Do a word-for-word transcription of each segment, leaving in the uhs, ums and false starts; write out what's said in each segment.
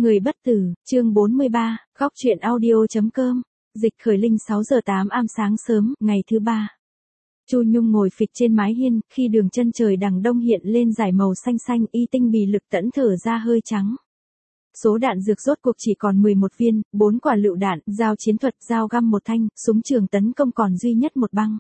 Người bất tử, chương bốn mươi ba, góc truyện audio.com, dịch khởi linh sáu giờ tám am sáng sớm, ngày thứ ba. Chu Nhung ngồi phịch trên mái hiên, khi đường chân trời đằng đông hiện lên dải màu xanh xanh, y tinh bì lực tẫn thở ra hơi trắng. Số đạn dược rốt cuộc chỉ còn mười một viên, bốn quả lựu đạn, dao chiến thuật, dao găm một thanh, súng trường tấn công còn duy nhất một băng.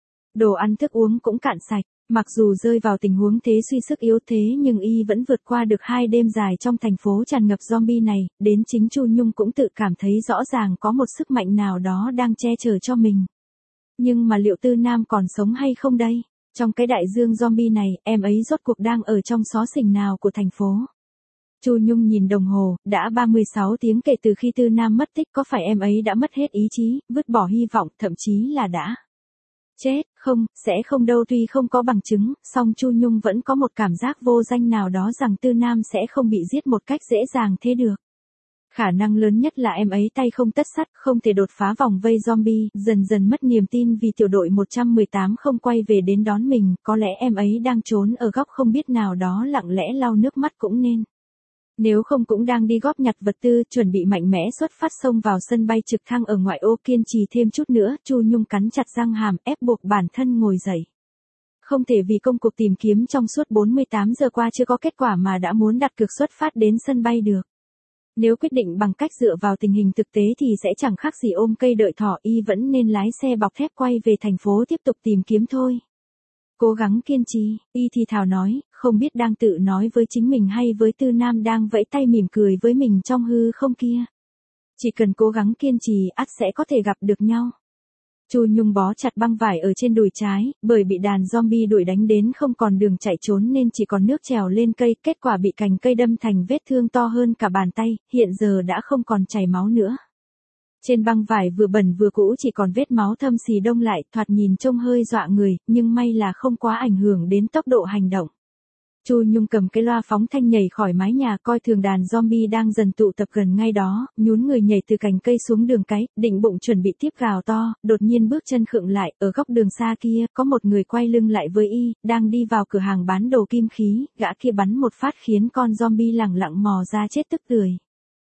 Đồ ăn thức uống cũng cạn sạch. Mặc dù rơi vào tình huống thế suy sức yếu thế nhưng y vẫn vượt qua được hai đêm dài trong thành phố tràn ngập zombie này, đến chính Chu Nhung cũng tự cảm thấy rõ ràng có một sức mạnh nào đó đang che chở cho mình. Nhưng mà liệu Tư Nam còn sống hay không đây? Trong cái đại dương zombie này, em ấy rốt cuộc đang ở trong xó xỉnh nào của thành phố? Chu Nhung nhìn đồng hồ, đã ba mươi sáu tiếng kể từ khi Tư Nam mất tích, có phải em ấy đã mất hết ý chí, vứt bỏ hy vọng, thậm chí là đã chết? Không, sẽ không đâu. Tuy không có bằng chứng, song Chu Nhung vẫn có một cảm giác vô danh nào đó rằng Tư Nam sẽ không bị giết một cách dễ dàng thế được. Khả năng lớn nhất là em ấy tay không tất sắt, không thể đột phá vòng vây zombie, dần dần mất niềm tin vì tiểu đội một trăm mười tám không quay về đến đón mình, có lẽ em ấy đang trốn ở góc không biết nào đó lặng lẽ lau nước mắt cũng nên. Nếu không cũng đang đi góp nhặt vật tư, chuẩn bị mạnh mẽ xuất phát xông vào sân bay trực thăng ở ngoại ô. Kiên trì thêm chút nữa, Chu Nhung cắn chặt răng hàm, ép buộc bản thân ngồi dậy. Không thể vì công cuộc tìm kiếm trong suốt bốn mươi tám giờ qua chưa có kết quả mà đã muốn đặt cược xuất phát đến sân bay được. Nếu quyết định bằng cách dựa vào tình hình thực tế thì sẽ chẳng khác gì ôm cây đợi thỏ, y vẫn nên lái xe bọc thép quay về thành phố tiếp tục tìm kiếm thôi. Cố gắng kiên trì, y thì thào nói, không biết đang tự nói với chính mình hay với Tư Nam đang vẫy tay mỉm cười với mình trong hư không kia. Chỉ cần cố gắng kiên trì, ắt sẽ có thể gặp được nhau. Chu Nhung bó chặt băng vải ở trên đùi trái, bởi bị đàn zombie đuổi đánh đến không còn đường chạy trốn nên chỉ còn nước trèo lên cây, kết quả bị cành cây đâm thành vết thương to hơn cả bàn tay, hiện giờ đã không còn chảy máu nữa. Trên băng vải vừa bẩn vừa cũ chỉ còn vết máu thâm xì đông lại, thoạt nhìn trông hơi dọa người, nhưng may là không quá ảnh hưởng đến tốc độ hành động. Chu Nhung cầm cái loa phóng thanh nhảy khỏi mái nhà, coi thường đàn zombie đang dần tụ tập gần ngay đó, nhún người nhảy từ cành cây xuống đường cái, định bụng chuẩn bị tiếp gào to, đột nhiên bước chân khựng lại, ở góc đường xa kia, có một người quay lưng lại với y, đang đi vào cửa hàng bán đồ kim khí, gã kia bắn một phát khiến con zombie lẳng lặng mò ra chết tức tưởi.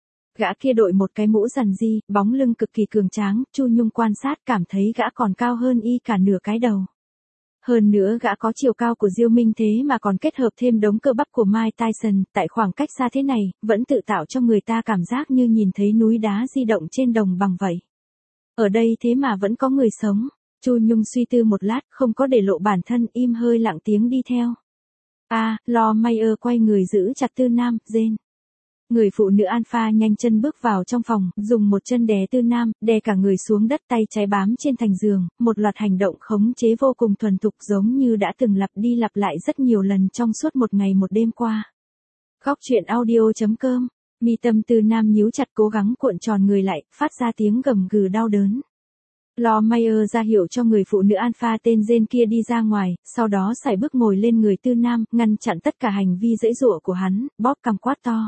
Gã kia đội một cái mũ rằn ri, bóng lưng cực kỳ cường tráng, Chu Nhung quan sát cảm thấy gã còn cao hơn y cả nửa cái đầu. Hơn nữa gã có chiều cao của Diêu Minh thế mà còn kết hợp thêm đống cơ bắp của Mike Tyson, tại khoảng cách xa thế này, vẫn tự tạo cho người ta cảm giác như nhìn thấy núi đá di động trên đồng bằng vậy. Ở đây thế mà vẫn có người sống. Chu Nhung suy tư một lát, không có để lộ bản thân, im hơi lặng tiếng đi theo. À, Lo Mayer quay người giữ chặt Tư Nam, rên. Người phụ nữ alpha nhanh chân bước vào trong phòng, dùng một chân đè Tư Nam, đè cả người xuống đất, tay trái bám trên thành giường, một loạt hành động khống chế vô cùng thuần thục giống như đã từng lặp đi lặp lại rất nhiều lần trong suốt một ngày một đêm qua. Góc truyện audio.com, mi tâm Tư Nam nhíu chặt cố gắng cuộn tròn người lại, phát ra tiếng gầm gừ đau đớn. Lo Mayer ra hiệu cho người phụ nữ alpha tên Jane kia đi ra ngoài, sau đó sải bước ngồi lên người Tư Nam, ngăn chặn tất cả hành vi giãy giụa của hắn, bóp cằm quát to.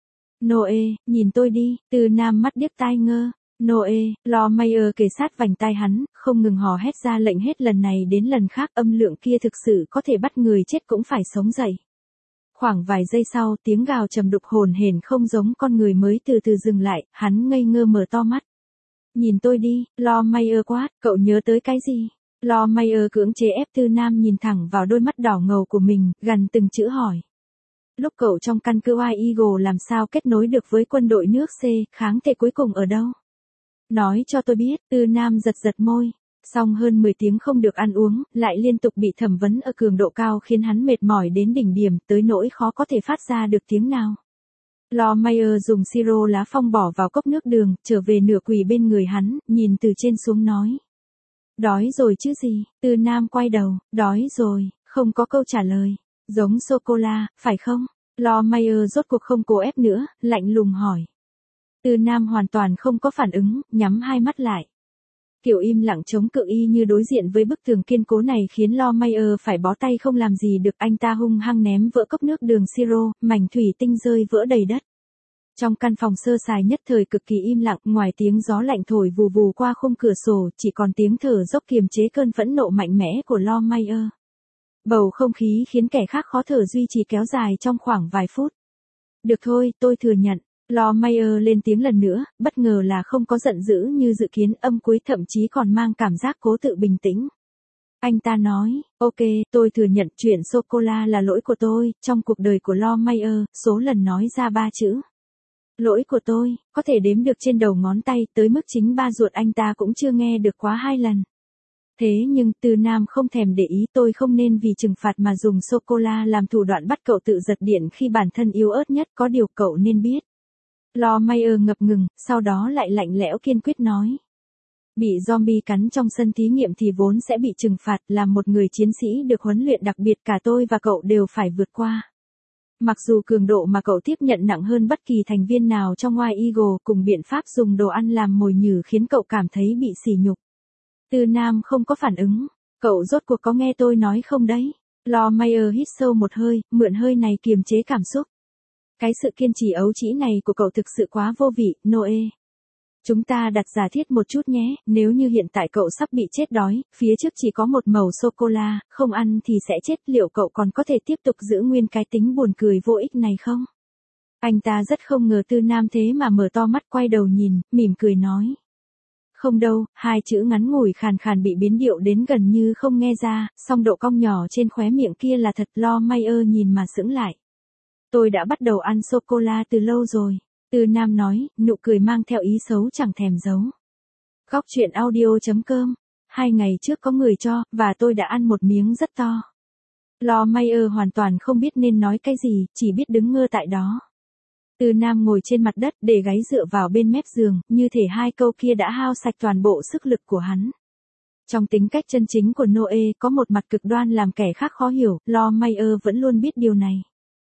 Noe, nhìn tôi đi. Tư Nam mắt điếc tai ngơ. Noe, Lo Mayer kề sát vành tai hắn, không ngừng hò hét ra lệnh hết lần này đến lần khác, âm lượng kia thực sự có thể bắt người chết cũng phải sống dậy. Khoảng vài giây sau, tiếng gào trầm đục hồn hển không giống con người mới từ từ dừng lại, hắn ngây ngơ mở to mắt. Nhìn tôi đi, Lo Mayer quát, cậu nhớ tới cái gì? Lo Mayer cưỡng chế ép Tư Nam nhìn thẳng vào đôi mắt đỏ ngầu của mình, gằn từng chữ hỏi. Lúc cậu trong căn cứ White Eagle làm sao kết nối được với quân đội nước C, kháng thể cuối cùng ở đâu? Nói cho tôi biết. Tư Nam giật giật môi. Xong hơn mười tiếng không được ăn uống, lại liên tục bị thẩm vấn ở cường độ cao khiến hắn mệt mỏi đến đỉnh điểm, tới nỗi khó có thể phát ra được tiếng nào. Lo Mayer dùng siro lá phong bỏ vào cốc nước đường, trở về nửa quỳ bên người hắn, nhìn từ trên xuống nói. Đói rồi chứ gì? Tư Nam quay đầu, đói rồi, không có câu trả lời. Giống sô-cô-la, phải không? Lo Mayer rốt cuộc không cố ép nữa, lạnh lùng hỏi. Tư Nam hoàn toàn không có phản ứng, nhắm hai mắt lại. Kiểu im lặng chống cự y như đối diện với bức tường kiên cố này khiến Lo Mayer phải bó tay không làm gì được, anh ta hung hăng ném vỡ cốc nước đường siro, mảnh thủy tinh rơi vỡ đầy đất. Trong căn phòng sơ sài nhất thời cực kỳ im lặng, ngoài tiếng gió lạnh thổi vù vù qua khung cửa sổ, chỉ còn tiếng thở dốc kiềm chế cơn phẫn nộ mạnh mẽ của Lo Mayer. Bầu không khí khiến kẻ khác khó thở duy trì kéo dài trong khoảng vài phút. Được thôi, tôi thừa nhận. Lawmayer lên tiếng lần nữa, bất ngờ là không có giận dữ như dự kiến, âm cuối thậm chí còn mang cảm giác cố tự bình tĩnh. Anh ta nói, ok, tôi thừa nhận chuyện sô-cô-la là lỗi của tôi. Trong cuộc đời của Lawmayer, số lần nói ra ba chữ lỗi của tôi, có thể đếm được trên đầu ngón tay, tới mức chính ba ruột anh ta cũng chưa nghe được quá hai lần. Thế nhưng, Từ Nam không thèm để ý, tôi không nên vì trừng phạt mà dùng sô-cô-la làm thủ đoạn bắt cậu tự giật điện khi bản thân yếu ớt nhất, có điều cậu nên biết. Lawmayer ngập ngừng, sau đó lại lạnh lẽo kiên quyết nói. Bị zombie cắn trong sân thí nghiệm thì vốn sẽ bị trừng phạt, là một người chiến sĩ được huấn luyện đặc biệt, cả tôi và cậu đều phải vượt qua. Mặc dù cường độ mà cậu tiếp nhận nặng hơn bất kỳ thành viên nào trong White Eagle, cùng biện pháp dùng đồ ăn làm mồi nhử khiến cậu cảm thấy bị sỉ nhục. Từ Nam không có phản ứng. Cậu rốt cuộc có nghe tôi nói không đấy? Lawmayer hít sâu một hơi, mượn hơi này kiềm chế cảm xúc. Cái sự kiên trì ấu trĩ này của cậu thực sự quá vô vị, Noe. Chúng ta đặt giả thiết một chút nhé, nếu như hiện tại cậu sắp bị chết đói, phía trước chỉ có một mẩu sô-cô-la, không ăn thì sẽ chết, liệu cậu còn có thể tiếp tục giữ nguyên cái tính buồn cười vô ích này không? Anh ta rất không ngờ Tư Nam thế mà mở to mắt quay đầu nhìn, mỉm cười nói. Không đâu, hai chữ ngắn ngủi khàn khàn bị biến điệu đến gần như không nghe ra, song độ cong nhỏ trên khóe miệng kia là thật. Lawmayer nhìn mà sững lại. Tôi đã bắt đầu ăn sô-cô-la từ lâu rồi. Từ Nam nói, nụ cười mang theo ý xấu chẳng thèm giấu. Góc truyện audio chấm com. Hai ngày trước có người cho, và tôi đã ăn một miếng rất to. Lawmayer hoàn toàn không biết nên nói cái gì, chỉ biết đứng ngơ tại đó. Từ Nam ngồi trên mặt đất để gáy dựa vào bên mép giường, như thể hai câu kia đã hao sạch toàn bộ sức lực của hắn. Trong tính cách chân chính của Noe có một mặt cực đoan làm kẻ khác khó hiểu, Lawmayer vẫn luôn biết điều này.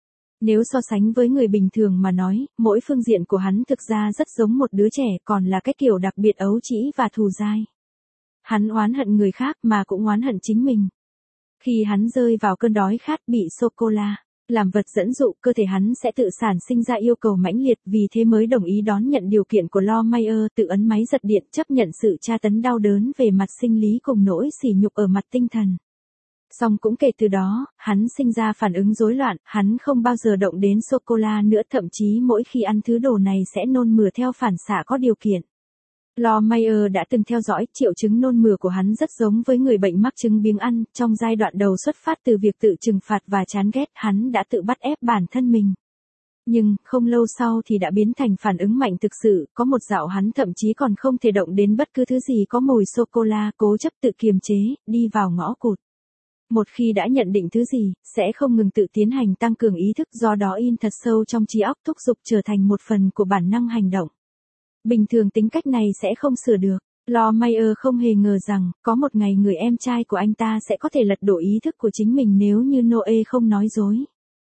Nếu so sánh với người bình thường mà nói, mỗi phương diện của hắn thực ra rất giống một đứa trẻ, còn là cái kiểu đặc biệt ấu trĩ và thù dai. Hắn oán hận người khác mà cũng oán hận chính mình. Khi hắn rơi vào cơn đói khát bị sô-cô-la làm vật dẫn dụ, cơ thể hắn sẽ tự sản sinh ra yêu cầu mãnh liệt, vì thế mới đồng ý đón nhận điều kiện của Lawmayer, tự ấn máy giật điện, chấp nhận sự tra tấn đau đớn về mặt sinh lý cùng nỗi sỉ nhục ở mặt tinh thần. Song cũng kể từ đó, hắn sinh ra phản ứng rối loạn, hắn không bao giờ động đến sô-cô-la nữa, thậm chí mỗi khi ăn thứ đồ này sẽ nôn mửa theo phản xạ có điều kiện. Lawmayer đã từng theo dõi, triệu chứng nôn mửa của hắn rất giống với người bệnh mắc chứng biếng ăn, trong giai đoạn đầu xuất phát từ việc tự trừng phạt và chán ghét, hắn đã tự bắt ép bản thân mình. Nhưng, không lâu sau thì đã biến thành phản ứng mạnh thực sự, có một dạo hắn thậm chí còn không thể động đến bất cứ thứ gì có mùi sô-cô-la, cố chấp tự kiềm chế, đi vào ngõ cụt. Một khi đã nhận định thứ gì, sẽ không ngừng tự tiến hành tăng cường ý thức, do đó in thật sâu trong trí óc, thúc giục trở thành một phần của bản năng hành động. Bình thường tính cách này sẽ không sửa được. Lawmayer không hề ngờ rằng, có một ngày người em trai của anh ta sẽ có thể lật đổ ý thức của chính mình nếu như Noe không nói dối.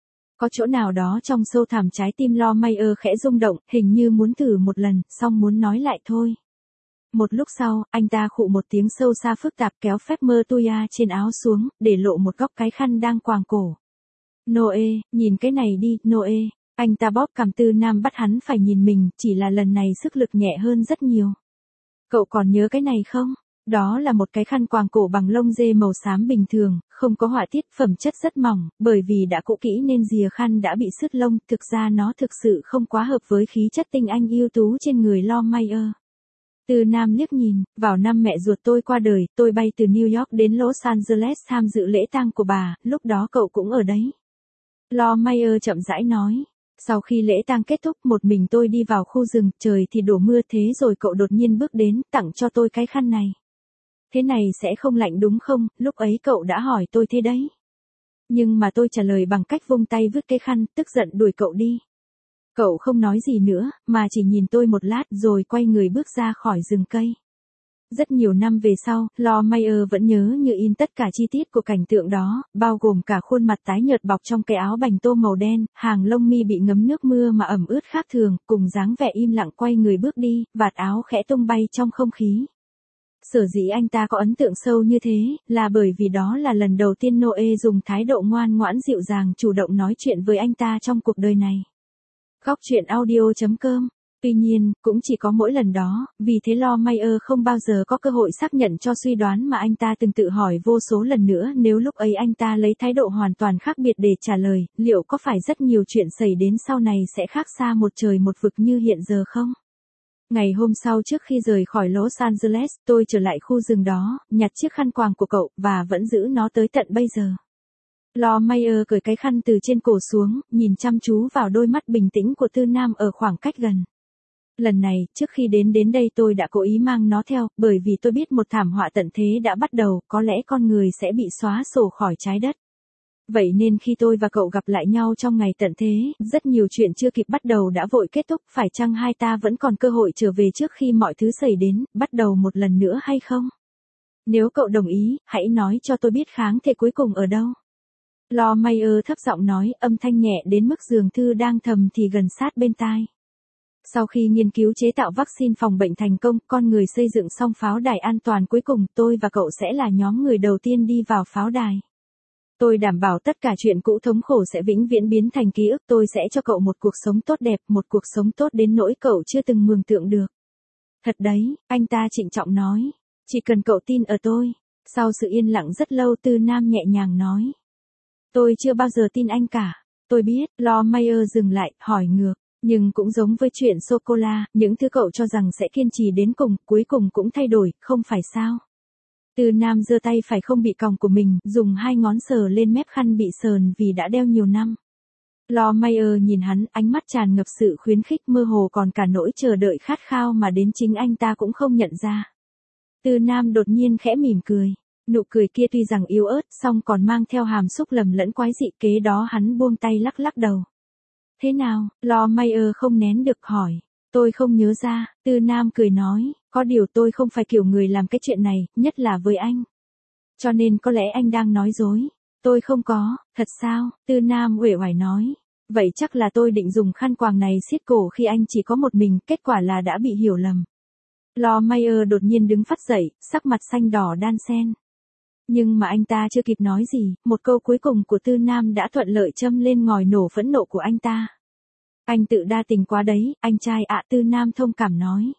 Có chỗ nào đó trong sâu thẳm trái tim Lawmayer khẽ rung động, hình như muốn thử một lần, xong muốn nói lại thôi. Một lúc sau, anh ta khụ một tiếng sâu xa phức tạp, kéo phép mơ tuya trên áo xuống, để lộ một góc cái khăn đang quàng cổ. Noe, nhìn cái này đi, Noe. Anh ta bóp cằm. Tư Nam bắt hắn phải nhìn mình, chỉ là lần này sức lực nhẹ hơn rất nhiều. Cậu còn nhớ cái này không? Đó là một cái khăn quàng cổ bằng lông dê màu xám bình thường, không có họa tiết, phẩm chất rất mỏng, bởi vì đã cũ kỹ nên rìa khăn đã bị sứt lông, thực ra nó thực sự không quá hợp với khí chất tinh anh ưu tú trên người Lawmayer. Tư Nam liếc nhìn, vào năm mẹ ruột tôi qua đời, tôi bay từ New York đến Los Angeles tham dự lễ tang của bà, lúc đó cậu cũng ở đấy. Lawmayer chậm rãi nói. Sau khi lễ tang kết thúc, một mình tôi đi vào khu rừng, trời thì đổ mưa, thế rồi cậu đột nhiên bước đến, tặng cho tôi cái khăn này. Thế này sẽ không lạnh đúng không? Lúc ấy cậu đã hỏi tôi thế đấy. Nhưng mà tôi trả lời bằng cách vung tay vứt cái khăn, tức giận đuổi cậu đi. Cậu không nói gì nữa, mà chỉ nhìn tôi một lát rồi quay người bước ra khỏi rừng cây. Rất nhiều năm về sau, Lawmayer vẫn nhớ như in tất cả chi tiết của cảnh tượng đó, bao gồm cả khuôn mặt tái nhợt bọc trong cái áo bành tô màu đen, hàng lông mi bị ngấm nước mưa mà ẩm ướt khác thường, cùng dáng vẻ im lặng quay người bước đi, vạt áo khẽ tung bay trong không khí. Sở dĩ anh ta có ấn tượng sâu như thế, là bởi vì đó là lần đầu tiên Noe dùng thái độ ngoan ngoãn dịu dàng chủ động nói chuyện với anh ta trong cuộc đời này. Góc truyện audio chấm com Tuy nhiên, cũng chỉ có mỗi lần đó, vì thế Lawmayer không bao giờ có cơ hội xác nhận cho suy đoán mà anh ta từng tự hỏi vô số lần nữa, nếu lúc ấy anh ta lấy thái độ hoàn toàn khác biệt để trả lời, liệu có phải rất nhiều chuyện xảy đến sau này sẽ khác xa một trời một vực như hiện giờ không? Ngày hôm sau trước khi rời khỏi Los Angeles, tôi trở lại khu rừng đó, nhặt chiếc khăn quàng của cậu, và vẫn giữ nó tới tận bây giờ. Lawmayer cởi cái khăn từ trên cổ xuống, nhìn chăm chú vào đôi mắt bình tĩnh của Tư Nam ở khoảng cách gần. Lần này, trước khi đến đến đây tôi đã cố ý mang nó theo, bởi vì tôi biết một thảm họa tận thế đã bắt đầu, có lẽ con người sẽ bị xóa sổ khỏi trái đất. Vậy nên khi tôi và cậu gặp lại nhau trong ngày tận thế, rất nhiều chuyện chưa kịp bắt đầu đã vội kết thúc, phải chăng hai ta vẫn còn cơ hội trở về trước khi mọi thứ xảy đến, bắt đầu một lần nữa hay không? Nếu cậu đồng ý, hãy nói cho tôi biết kháng thể cuối cùng ở đâu. Lawmayer thấp giọng nói, âm thanh nhẹ đến mức dường thư đang thầm thì gần sát bên tai. Sau khi nghiên cứu chế tạo vaccine phòng bệnh thành công, con người xây dựng xong pháo đài an toàn cuối cùng, tôi và cậu sẽ là nhóm người đầu tiên đi vào pháo đài. Tôi đảm bảo tất cả chuyện cũ thống khổ sẽ vĩnh viễn biến thành ký ức, tôi sẽ cho cậu một cuộc sống tốt đẹp, một cuộc sống tốt đến nỗi cậu chưa từng mường tượng được. Thật đấy, anh ta trịnh trọng nói. Chỉ cần cậu tin ở tôi. Sau sự yên lặng rất lâu Tư Nam nhẹ nhàng nói. Tôi chưa bao giờ tin anh cả. Tôi biết, Lawmayer dừng lại, hỏi ngược. Nhưng cũng giống với chuyện sô-cô-la, những thứ cậu cho rằng sẽ kiên trì đến cùng, cuối cùng cũng thay đổi, không phải sao? Tư Nam giơ tay phải không bị còng của mình, dùng hai ngón sờ lên mép khăn bị sờn vì đã đeo nhiều năm. Lawmayer nhìn hắn, ánh mắt tràn ngập sự khuyến khích, mơ hồ còn cả nỗi chờ đợi khát khao mà đến chính anh ta cũng không nhận ra. Tư Nam đột nhiên khẽ mỉm cười. Nụ cười kia tuy rằng yếu ớt, song còn mang theo hàm xúc lầm lẫn quái dị, kế đó hắn buông tay lắc lắc đầu. Thế nào? Lawmayer không nén được hỏi. Tôi không nhớ ra, Tư Nam cười nói, có điều tôi không phải kiểu người làm cái chuyện này, nhất là với anh. Cho nên có lẽ anh đang nói dối. Tôi không có, thật sao? Tư Nam uể oải nói. Vậy chắc là tôi định dùng khăn quàng này siết cổ khi anh chỉ có một mình, kết quả là đã bị hiểu lầm. Lawmayer đột nhiên đứng phắt dậy, sắc mặt xanh đỏ đan xen. Nhưng mà anh ta chưa kịp nói gì, một câu cuối cùng của Tư Nam đã thuận lợi châm lên ngòi nổ phẫn nộ của anh ta. Anh tự đa tình quá đấy, anh trai ạ. Tư Nam thông cảm nói.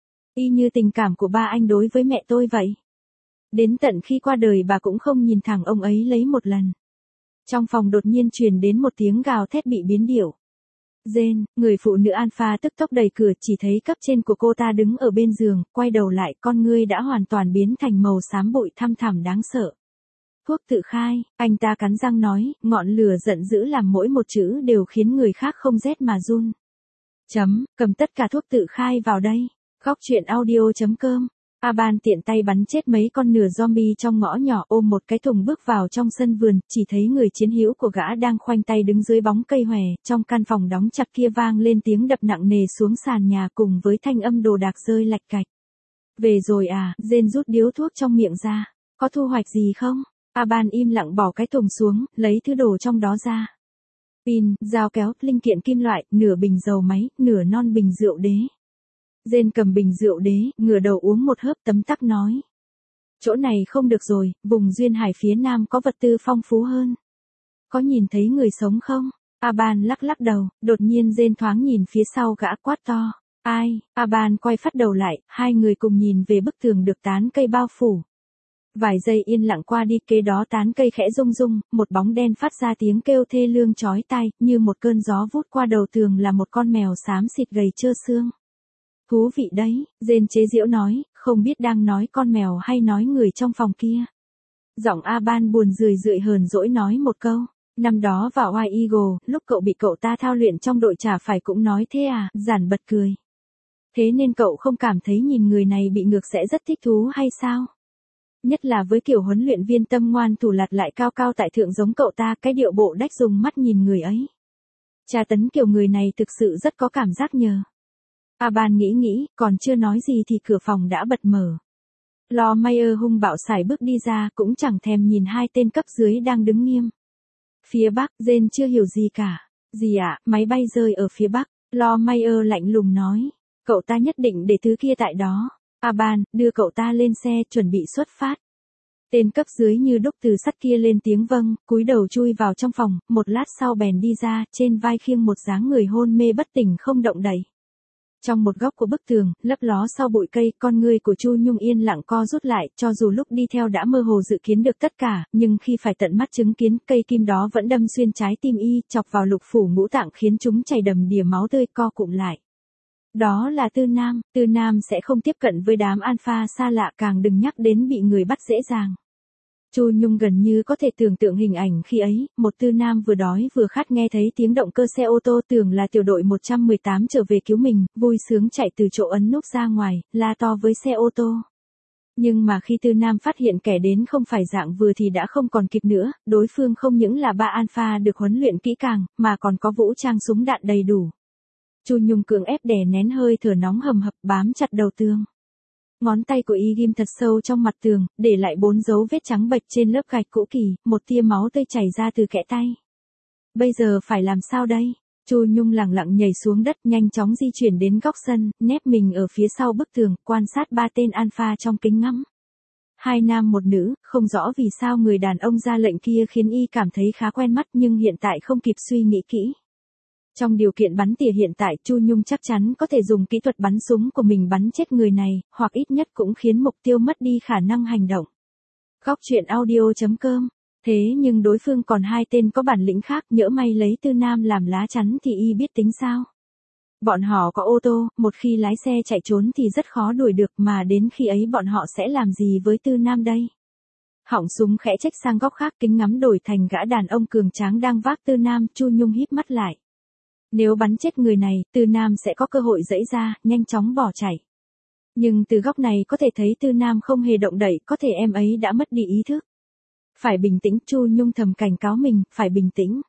Y như tình cảm của ba anh đối với mẹ tôi vậy. Đến tận khi qua đời bà cũng không nhìn thẳng ông ấy lấy một lần. Trong phòng đột nhiên truyền đến một tiếng gào thét bị biến điệu. Jane, người phụ nữ alpha tức tốc đẩy cửa, chỉ thấy cấp trên của cô ta đứng ở bên giường, quay đầu lại, con ngươi đã hoàn toàn biến thành màu xám bụi thăm thẳm đáng sợ. Thuốc tự khai, anh ta cắn răng nói, ngọn lửa giận dữ làm mỗi một chữ đều khiến người khác không rét mà run. Chấm, cầm tất cả thuốc tự khai vào đây. Góc truyện audio chấm com. Aban tiện tay bắn chết mấy con nửa zombie trong ngõ nhỏ, ôm một cái thùng bước vào trong sân vườn, chỉ thấy người chiến hữu của gã đang khoanh tay đứng dưới bóng cây hòe, trong căn phòng đóng chặt kia vang lên tiếng đập nặng nề xuống sàn nhà cùng với thanh âm đồ đạc rơi lạch cạch. Về rồi à? Jane rút điếu thuốc trong miệng ra. Có thu hoạch gì không? Aban im lặng bỏ cái thùng xuống, lấy thứ đồ trong đó ra. Pin, dao kéo, linh kiện kim loại, nửa bình dầu máy, nửa non bình rượu đế. Jane cầm bình rượu đế, ngửa đầu uống một hớp tấm tắc nói. Chỗ này không được rồi, vùng duyên hải phía nam có vật tư phong phú hơn. Có nhìn thấy người sống không? Aban lắc lắc đầu, đột nhiên Jane thoáng nhìn phía sau gã quát to. Ai? Aban quay phát đầu lại, hai người cùng nhìn về bức tường được tán cây bao phủ. Vài giây yên lặng qua đi, kế đó tán cây khẽ rung rung, một bóng đen phát ra tiếng kêu thê lương chói tai, như một cơn gió vút qua đầu tường là một con mèo xám xịt gầy trơ xương. Thú vị đấy, Jane chế giễu nói, không biết đang nói con mèo hay nói người trong phòng kia. Giọng Aban buồn rười rượi hờn dỗi nói một câu, năm đó vào White Eagle, lúc cậu bị cậu ta thao luyện trong đội chả phải cũng nói thế à, giản bật cười. Thế nên cậu không cảm thấy nhìn người này bị ngược sẽ rất thích thú hay sao? Nhất là với kiểu huấn luyện viên tâm ngoan thủ lạt lại cao cao tại thượng giống cậu ta, cái điệu bộ đách dùng mắt nhìn người ấy. Tra tấn kiểu người này thực sự rất có cảm giác nhờ. Aban nghĩ nghĩ, còn chưa nói gì thì cửa phòng đã bật mở. Lawmayer hung bạo sải bước đi ra, cũng chẳng thèm nhìn hai tên cấp dưới đang đứng nghiêm. Phía bắc, Jane chưa hiểu gì cả. Gì ạ, à, máy bay rơi ở phía bắc. Lawmayer lạnh lùng nói. Cậu ta nhất định để thứ kia tại đó. Aban, đưa cậu ta lên xe, chuẩn bị xuất phát. Tên cấp dưới như đúc từ sắt kia lên tiếng vâng, cúi đầu chui vào trong phòng, một lát sau bèn đi ra, trên vai khiêng một dáng người hôn mê bất tỉnh không động đậy. Trong một góc của bức tường, lấp ló sau bụi cây, con ngươi của Chu Nhung yên lặng co rút lại, cho dù lúc đi theo đã mơ hồ dự kiến được tất cả, nhưng khi phải tận mắt chứng kiến, cây kim đó vẫn đâm xuyên trái tim y, chọc vào lục phủ ngũ tạng khiến chúng chảy đầm đìa máu tươi co cụm lại. Đó là Tư Nam, Tư Nam sẽ không tiếp cận với đám alpha xa lạ, càng đừng nhắc đến bị người bắt dễ dàng. Chu Nhung gần như có thể tưởng tượng hình ảnh khi ấy, một Tư Nam vừa đói vừa khát nghe thấy tiếng động cơ xe ô tô, tưởng là tiểu đội một trăm mười tám trở về cứu mình, vui sướng chạy từ chỗ ấn nút ra ngoài, la to với xe ô tô. Nhưng mà khi Tư Nam phát hiện kẻ đến không phải dạng vừa thì đã không còn kịp nữa, đối phương không những là ba alpha được huấn luyện kỹ càng, mà còn có vũ trang súng đạn đầy đủ. Chu Nhung cưỡng ép đè nén hơi thở nóng hầm hập bám chặt đầu tường. Ngón tay của y ghim thật sâu trong mặt tường, để lại bốn dấu vết trắng bệch trên lớp gạch cũ kỹ, một tia máu tươi chảy ra từ kẽ tay. Bây giờ phải làm sao đây? Chu Nhung lẳng lặng nhảy xuống đất, nhanh chóng di chuyển đến góc sân, nép mình ở phía sau bức tường, quan sát ba tên alpha trong kính ngắm. Hai nam một nữ, không rõ vì sao người đàn ông ra lệnh kia khiến y cảm thấy khá quen mắt, nhưng hiện tại không kịp suy nghĩ kỹ. Trong điều kiện bắn tỉa hiện tại, Chu Nhung chắc chắn có thể dùng kỹ thuật bắn súng của mình bắn chết người này, hoặc ít nhất cũng khiến mục tiêu mất đi khả năng hành động. Góc truyện audio chấm com. Thế nhưng đối phương còn hai tên có bản lĩnh khác, nhỡ may lấy Tư Nam làm lá chắn thì y biết tính sao. Bọn họ có ô tô, một khi lái xe chạy trốn thì rất khó đuổi được, mà đến khi ấy bọn họ sẽ làm gì với Tư Nam đây? Họng súng khẽ chếch sang góc khác, kính ngắm đổi thành gã đàn ông cường tráng đang vác Tư Nam. Chu Nhung híp mắt lại. Nếu bắn chết người này, Tư Nam sẽ có cơ hội giãy ra, nhanh chóng bỏ chạy. Nhưng từ góc này có thể thấy Tư Nam không hề động đậy, có thể em ấy đã mất đi ý thức. Phải bình tĩnh, Chu Nhung thầm cảnh cáo mình, phải bình tĩnh.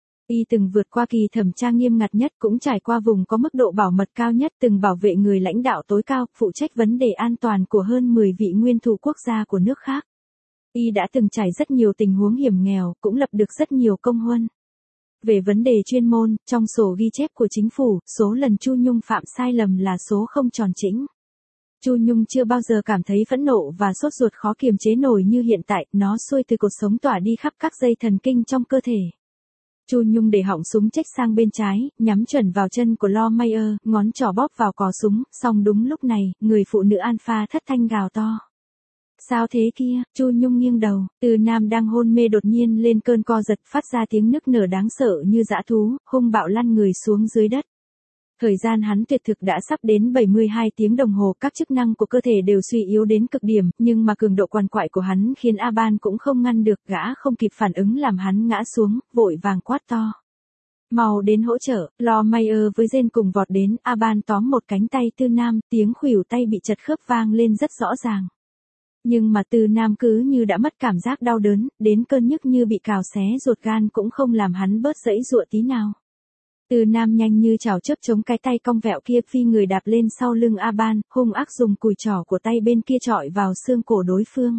Y từng vượt qua kỳ thẩm tra nghiêm ngặt nhất, cũng trải qua vùng có mức độ bảo mật cao nhất, từng bảo vệ người lãnh đạo tối cao, phụ trách vấn đề an toàn của hơn mười vị nguyên thủ quốc gia của nước khác. Y đã từng trải rất nhiều tình huống hiểm nghèo, cũng lập được rất nhiều công huân. Về vấn đề chuyên môn, trong sổ ghi chép của chính phủ, số lần Chu Nhung phạm sai lầm là số không tròn chỉnh. Chu Nhung chưa bao giờ cảm thấy phẫn nộ và sốt ruột khó kiềm chế nổi như hiện tại, nó xuôi từ cột sống tỏa đi khắp các dây thần kinh trong cơ thể. Chu Nhung để họng súng chếch sang bên trái, nhắm chuẩn vào chân của Lawmayer, ngón trỏ bóp vào cò súng, song đúng lúc này, người phụ nữ alpha thất thanh gào to. Sao thế kia? Chu Nhung nghiêng đầu, Tư Nam đang hôn mê đột nhiên lên cơn co giật, phát ra tiếng nức nở đáng sợ như dã thú, hung bạo lăn người xuống dưới đất. Thời gian hắn tuyệt thực đã sắp đến bảy mươi hai tiếng đồng hồ, các chức năng của cơ thể đều suy yếu đến cực điểm, nhưng mà cường độ quằn quại của hắn khiến Aban cũng không ngăn được, gã không kịp phản ứng làm hắn ngã xuống, vội vàng quát to. Mau đến hỗ trợ, Lawmayer với Jane cùng vọt đến, Aban tóm một cánh tay Tư Nam, tiếng khuỷu tay bị chật khớp vang lên rất rõ ràng. Nhưng mà Tư Nam cứ như đã mất cảm giác đau đớn, đến cơn nhức như bị cào xé ruột gan cũng không làm hắn bớt giãy giụa tí nào. Tư Nam nhanh như chảo chớp chống cái tay cong vẹo kia, phi người đạp lên sau lưng Aban, hung ác dùng cùi trỏ của tay bên kia chọi vào xương cổ đối phương.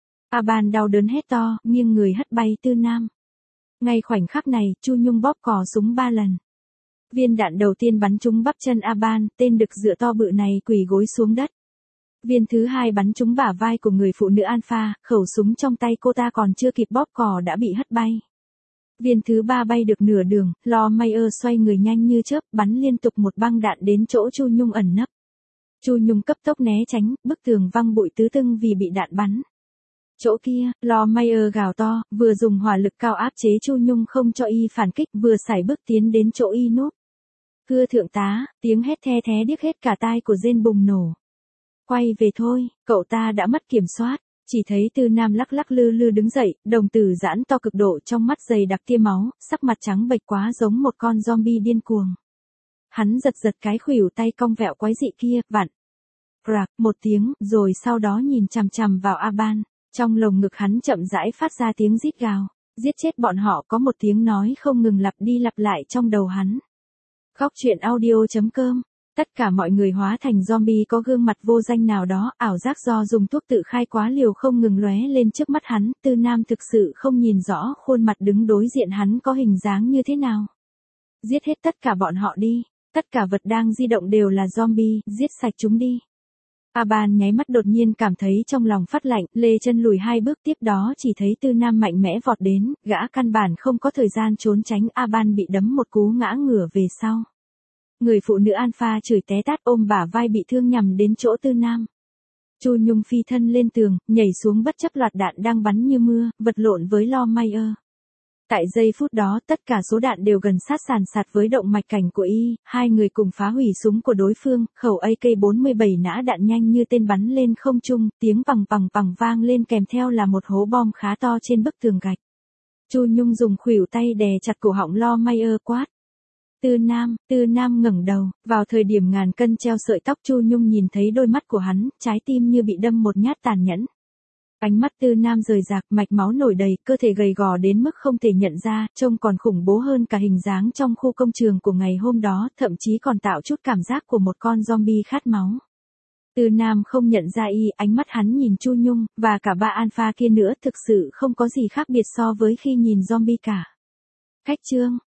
Aban đau đớn hét to, nghiêng người hất bay Tư Nam. Ngay khoảnh khắc này, Chu Nhung bóp cò súng ba lần. Viên đạn đầu tiên bắn trúng bắp chân Aban, tên đực dựa to bự này quỳ gối xuống đất. Viên thứ hai bắn trúng bả vai của người phụ nữ alpha, khẩu súng trong tay cô ta còn chưa kịp bóp cò đã bị hất bay. Viên thứ ba bay được nửa đường, Lawmayer xoay người nhanh như chớp, bắn liên tục một băng đạn đến chỗ Chu Nhung ẩn nấp. Chu Nhung cấp tốc né tránh, bức tường văng bụi tứ tung vì bị đạn bắn. Chỗ kia, Lawmayer gào to, vừa dùng hỏa lực cao áp chế Chu Nhung không cho y phản kích, vừa sải bước tiến đến chỗ y núp. Thưa thượng tá, tiếng hét the thé điếc hết cả tai của Jane bùng nổ. Quay về thôi, cậu ta đã mất kiểm soát. Chỉ thấy Tư Nam lắc lắc lư lư đứng dậy, đồng tử giãn to cực độ, trong mắt dày đặc tia máu, sắc mặt trắng bệch quá giống một con zombie điên cuồng. Hắn giật giật cái khuỷu tay cong vẹo quái dị kia, vặn. Rạc, một tiếng, rồi sau đó nhìn chằm chằm vào Aban, trong lồng ngực hắn chậm rãi phát ra tiếng rít gào, giết chết bọn họ, có một tiếng nói không ngừng lặp đi lặp lại trong đầu hắn. Góc truyện audio chấm com. Tất cả mọi người hóa thành zombie có gương mặt vô danh nào đó, ảo giác do dùng thuốc tự khai quá liều không ngừng lóe lên trước mắt hắn, Tư Nam thực sự không nhìn rõ khuôn mặt đứng đối diện hắn có hình dáng như thế nào. Giết hết tất cả bọn họ đi, tất cả vật đang di động đều là zombie, giết sạch chúng đi. Aban nháy mắt đột nhiên cảm thấy trong lòng phát lạnh, lê chân lùi hai bước, tiếp đó chỉ thấy Tư Nam mạnh mẽ vọt đến, gã căn bản không có thời gian trốn tránh, Aban bị đấm một cú ngã ngửa về sau. Người phụ nữ alpha chửi té tát ôm bả vai bị thương nhằm đến chỗ Tư Nam. Chu Nhung phi thân lên tường, nhảy xuống bất chấp loạt đạn đang bắn như mưa, vật lộn với Lawmayer. Tại giây phút đó tất cả số đạn đều gần sát sàn sạt với động mạch cảnh của y, hai người cùng phá hủy súng của đối phương, khẩu A K bốn mươi bảy nã đạn nhanh như tên bắn lên không trung, tiếng pằng pằng pằng vang lên kèm theo là một hố bom khá to trên bức tường gạch. Chu Nhung dùng khuỷu tay đè chặt cổ họng Lawmayer quát. Tư Nam, Tư Nam ngẩng đầu, vào thời điểm ngàn cân treo sợi tóc Chu Nhung nhìn thấy đôi mắt của hắn, trái tim như bị đâm một nhát tàn nhẫn. Ánh mắt Tư Nam rời rạc, mạch máu nổi đầy, cơ thể gầy gò đến mức không thể nhận ra, trông còn khủng bố hơn cả hình dáng trong khu công trường của ngày hôm đó, thậm chí còn tạo chút cảm giác của một con zombie khát máu. Tư Nam không nhận ra y, ánh mắt hắn nhìn Chu Nhung, và cả ba alpha kia nữa thực sự không có gì khác biệt so với khi nhìn zombie cả. Khách trương,